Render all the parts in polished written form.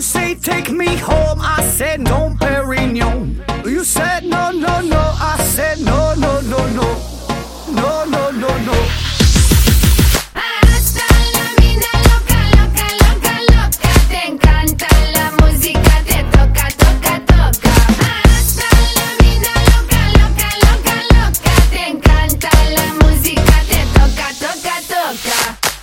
say take me home, I said no, Perignon. You said no, no, no, I said no, no, no, no, no, no, no, no. Hasta la vida loca, loca, loca, loca. Te encanta la música, te toca, toca, toca. Hasta la vida loca, loca, loca, loca. Te encanta la música, te toca, toca, toca.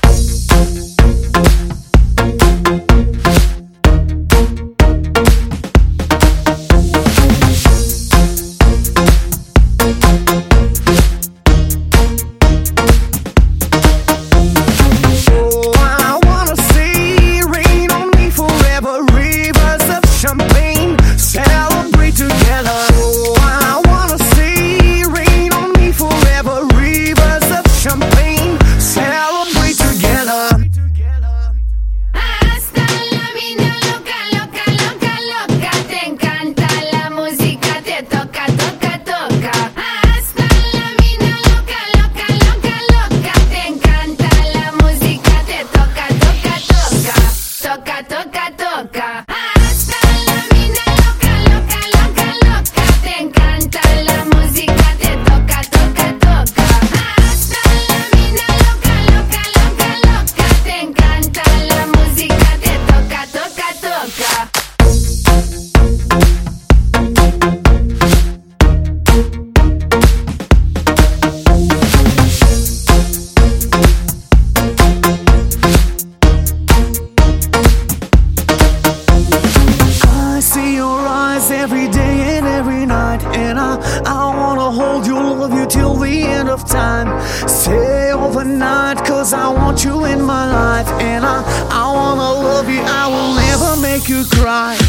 Every day and every night, and I wanna hold you, love you till the end of time. Stay overnight, cause I want you in my life, and I wanna love you, I will never make you cry.